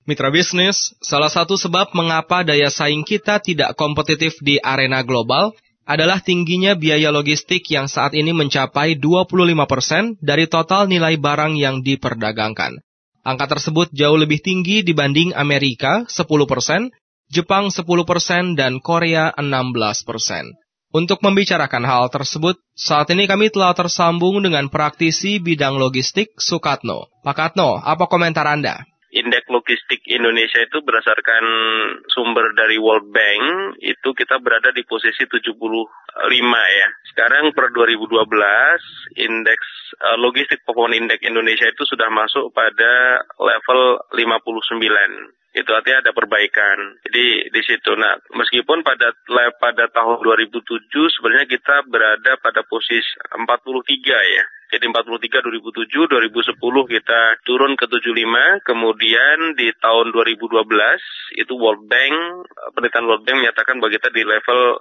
Mitra bisnis, salah satu sebab mengapa daya saing kita tidak kompetitif di arena global adalah tingginya biaya logistik yang saat ini mencapai 25% dari total nilai barang yang diperdagangkan. Angka tersebut jauh lebih tinggi dibanding Amerika 10%, Jepang 10%, dan Korea 16%. Untuk membicarakan hal tersebut, saat ini kami telah tersambung dengan praktisi bidang logistik Sukatno. Pak Katno, apa komentar Anda? Indeks logistik Indonesia itu berdasarkan sumber dari World Bank, itu kita berada di posisi 75 ya. Sekarang per 2012, indeks logistik performance indeks Indonesia itu sudah masuk pada level 59. Itu artinya ada perbaikan. Jadi di situ, nah meskipun pada tahun 2007 sebenarnya kita berada pada posisi 43 ya. Jadi 43 2007, 2010 kita turun ke 75, kemudian di tahun 2012 itu World Bank, penelitian World Bank menyatakan bahwa kita di level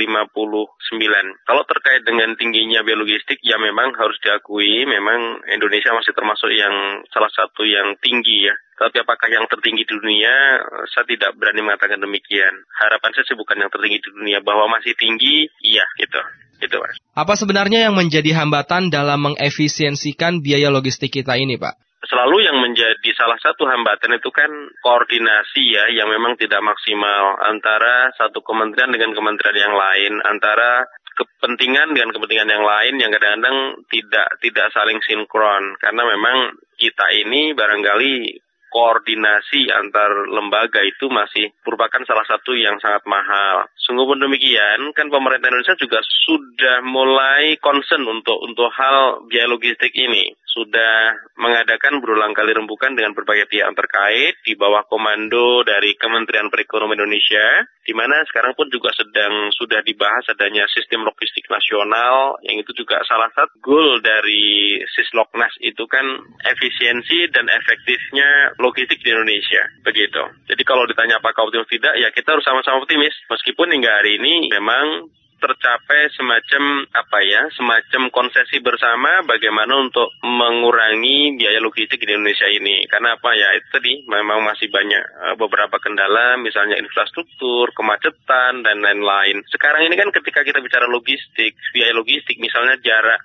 59. Kalau terkait dengan tingginya biaya logistik, ya memang harus diakui, memang Indonesia masih termasuk yang salah satu yang tinggi ya. Tapi apakah yang tertinggi di dunia, saya tidak berani mengatakan demikian. Harapan saya sih bukan yang tertinggi di dunia, bahwa masih tinggi, iya gitu. Gitu, Mas. Apa sebenarnya yang menjadi hambatan dalam mengefisiensikan biaya logistik kita ini, Pak? Selalu yang menjadi salah satu hambatan itu kan koordinasi ya, yang memang tidak maksimal antara satu kementerian dengan kementerian yang lain, antara kepentingan dengan kepentingan yang lain yang kadang-kadang tidak saling sinkron, karena memang kita ini barangkali koordinasi antar lembaga itu masih merupakan salah satu yang sangat mahal. Sungguh pun demikian, kan pemerintah Indonesia juga sudah mulai concern untuk hal biaya logistik ini. Sudah mengadakan berulang kali rembukan dengan berbagai pihak yang terkait di bawah komando dari Kementerian Perekonomian Indonesia, di mana sekarang pun juga sudah dibahas adanya sistem logistik nasional, yang itu juga salah satu goal dari Sisloknas itu kan efisiensi dan efektifnya logistik di Indonesia, begitu. Jadi kalau ditanya apakah optimis tidak, ya kita harus sama-sama optimis. Meskipun hingga hari ini memang tercapai semacam konsesi bersama bagaimana untuk mengurangi biaya logistik di Indonesia ini. Karena itu tadi memang masih banyak beberapa kendala, misalnya infrastruktur, kemacetan, dan lain-lain. Sekarang ini kan ketika kita bicara logistik, biaya logistik, misalnya jarak,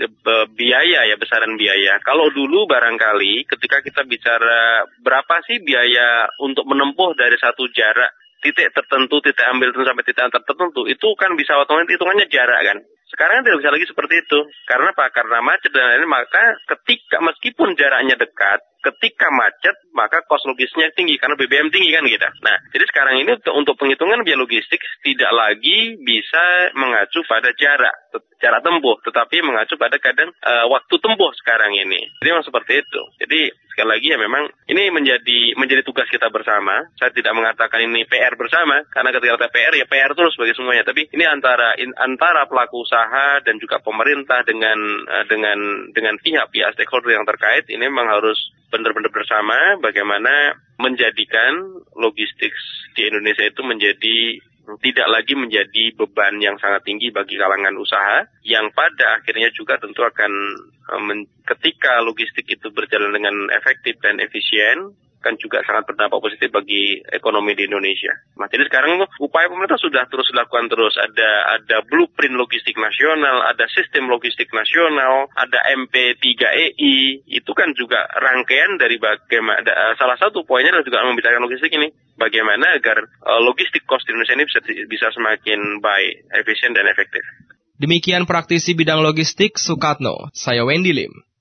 besaran biaya. Kalau dulu barangkali ketika kita bicara berapa sih biaya untuk menempuh dari satu jarak titik tertentu, titik ambil sampai titik tertentu, itu kan bisa otomatis hitungannya jarak kan. Sekarang tidak bisa lagi seperti itu. Karena apa? Karena macet dan lain-lain, maka meskipun jaraknya dekat, ketika macet, maka kos logisnya tinggi, karena BBM tinggi kan gitu. Nah, jadi sekarang ini untuk penghitungan biaya logistik tidak lagi bisa mengacu pada jarak tempuh, tetapi mengacu pada waktu tempuh sekarang ini. Jadi memang seperti itu. Jadi sekali lagi ya memang ini menjadi tugas kita bersama. Saya tidak mengatakan ini PR bersama, karena ketika kita PR ya PR terus bagi semuanya. Tapi ini antara pelaku usaha dan juga pemerintah dengan pihak stakeholder yang terkait, ini memang harus benar-benar bersama bagaimana menjadikan logistik di Indonesia itu tidak lagi menjadi beban yang sangat tinggi bagi kalangan usaha, yang pada akhirnya juga tentu akan ketika logistik itu berjalan dengan efektif dan efisien, kan juga sangat berdampak positif bagi ekonomi di Indonesia. Nah, jadi sekarang upaya pemerintah sudah terus dilakukan terus. Ada blueprint logistik nasional, ada sistem logistik nasional, ada MP3EI. Itu kan juga rangkaian dari bagaimana, salah satu poinnya adalah juga membicarakan logistik ini. Bagaimana agar logistik cost di Indonesia ini bisa semakin baik, efisien, dan efektif. Demikian praktisi bidang logistik Sukatno. Saya Wendy Lim.